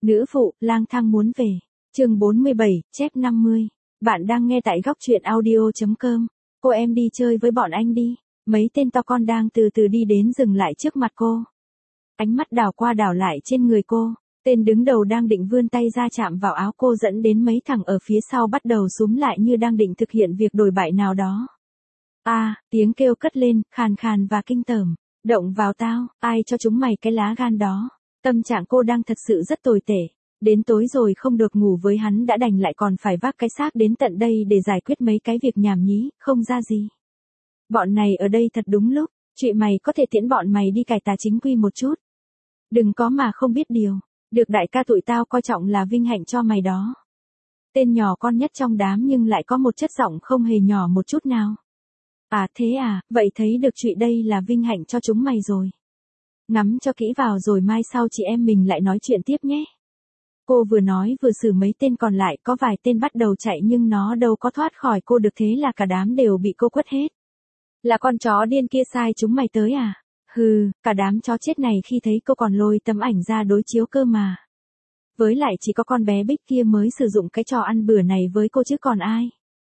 Nữ phụ, lang thang muốn về. Chương 47, chép 50. Bạn đang nghe tại góc truyện audio.com. Cô em đi chơi với bọn anh đi. Mấy tên to con đang từ từ đi đến dừng lại trước mặt cô. Ánh mắt đảo qua đảo lại trên người cô. Tên đứng đầu đang định vươn tay ra chạm vào áo cô dẫn đến mấy thằng ở phía sau bắt đầu xúm lại như đang định thực hiện việc đồi bại nào đó. Tiếng kêu cất lên, khàn khàn và kinh tởm. Động vào tao, ai cho chúng mày cái lá gan đó. Tâm trạng cô đang thật sự rất tồi tệ. Đến tối rồi không được ngủ với hắn đã đành lại còn phải vác cái xác đến tận đây để giải quyết mấy cái việc nhảm nhí, không ra gì. Bọn này ở đây thật đúng lúc, chị mày có thể tiễn bọn mày đi cải tà chính quy một chút. Đừng có mà không biết điều, được đại ca tụi tao coi trọng là vinh hạnh cho mày đó. Tên nhỏ con nhất trong đám nhưng lại có một chất giọng không hề nhỏ một chút nào. Thế à, vậy thấy được chị đây là vinh hạnh cho chúng mày rồi. Ngắm cho kỹ vào rồi mai sau chị em mình lại nói chuyện tiếp nhé. Cô vừa nói vừa xử mấy tên còn lại, có vài tên bắt đầu chạy nhưng nó đâu có thoát khỏi cô được, thế là cả đám đều bị cô quất hết. Là con chó điên kia sai chúng mày tới à? Hừ, cả đám chó chết này khi thấy cô còn lôi tấm ảnh ra đối chiếu cơ mà. Với lại chỉ có con bé Bích kia mới sử dụng cái trò ăn bữa này với cô chứ còn ai.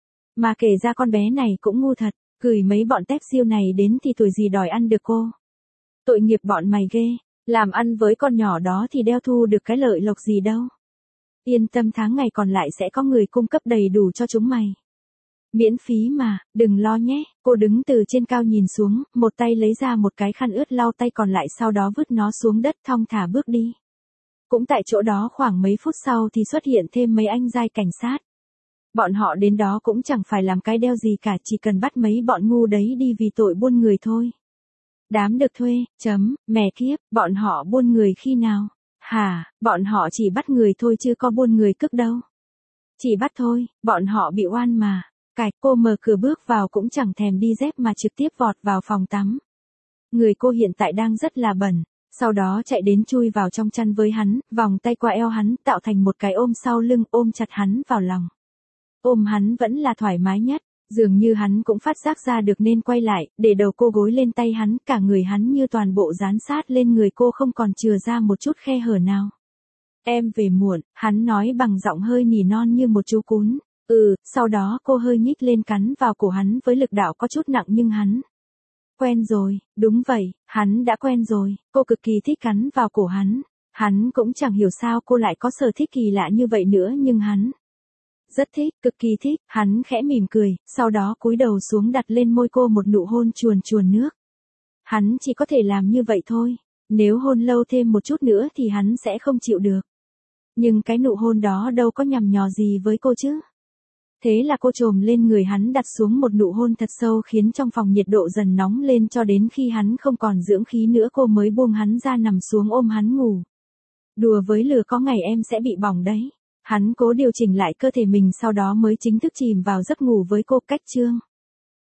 Mà kể ra con bé này cũng ngu thật, gửi mấy bọn tép siêu này đến thì tuổi gì đòi ăn được cô. Tội nghiệp bọn mày ghê, làm ăn với con nhỏ đó thì đeo thu được cái lợi lộc gì đâu. Yên tâm, tháng ngày còn lại sẽ có người cung cấp đầy đủ cho chúng mày. Miễn phí mà, đừng lo nhé. Cô đứng từ trên cao nhìn xuống, một tay lấy ra một cái khăn ướt lau tay còn lại, sau đó vứt nó xuống đất thong thả bước đi. Cũng tại chỗ đó khoảng mấy phút sau thì xuất hiện thêm mấy anh giai cảnh sát. Bọn họ đến đó cũng chẳng phải làm cái đeo gì cả, chỉ cần bắt mấy bọn ngu đấy đi vì tội buôn người thôi. Đám được thuê, mẹ kiếp, bọn họ buôn người khi nào? Hả, bọn họ chỉ bắt người thôi chứ có buôn người cướp đâu. Chỉ bắt thôi, bọn họ bị oan mà. Cô mở cửa bước vào cũng chẳng thèm đi dép mà trực tiếp vọt vào phòng tắm. Người cô hiện tại đang rất là bẩn, sau đó chạy đến chui vào trong chăn với hắn, vòng tay qua eo hắn, tạo thành một cái ôm sau lưng, ôm chặt hắn vào lòng. Ôm hắn vẫn là thoải mái nhất, dường như hắn cũng phát giác ra được nên quay lại, để đầu cô gối lên tay hắn, cả người hắn như toàn bộ dán sát lên người cô không còn chừa ra một chút khe hở nào. Em về muộn, hắn nói bằng giọng hơi nỉ non như một chú cún. Sau đó cô hơi nhích lên cắn vào cổ hắn với lực đạo có chút nặng nhưng hắn quen rồi, đúng vậy, hắn đã quen rồi, cô cực kỳ thích cắn vào cổ hắn. Hắn cũng chẳng hiểu sao cô lại có sở thích kỳ lạ như vậy nữa nhưng hắn rất thích, cực kỳ thích. Hắn khẽ mỉm cười, sau đó cúi đầu xuống đặt lên môi cô một nụ hôn chuồn chuồn nước. Hắn chỉ có thể làm như vậy thôi, nếu hôn lâu thêm một chút nữa thì hắn sẽ không chịu được. Nhưng cái nụ hôn đó đâu có nhằm nhò gì với cô chứ. Thế là cô chồm lên người hắn đặt xuống một nụ hôn thật sâu khiến trong phòng nhiệt độ dần nóng lên cho đến khi hắn không còn dưỡng khí nữa cô mới buông hắn ra nằm xuống ôm hắn ngủ. Đùa với lửa có ngày em sẽ bị bỏng đấy. Hắn cố điều chỉnh lại cơ thể mình sau đó mới chính thức chìm vào giấc ngủ với cô. Cách chương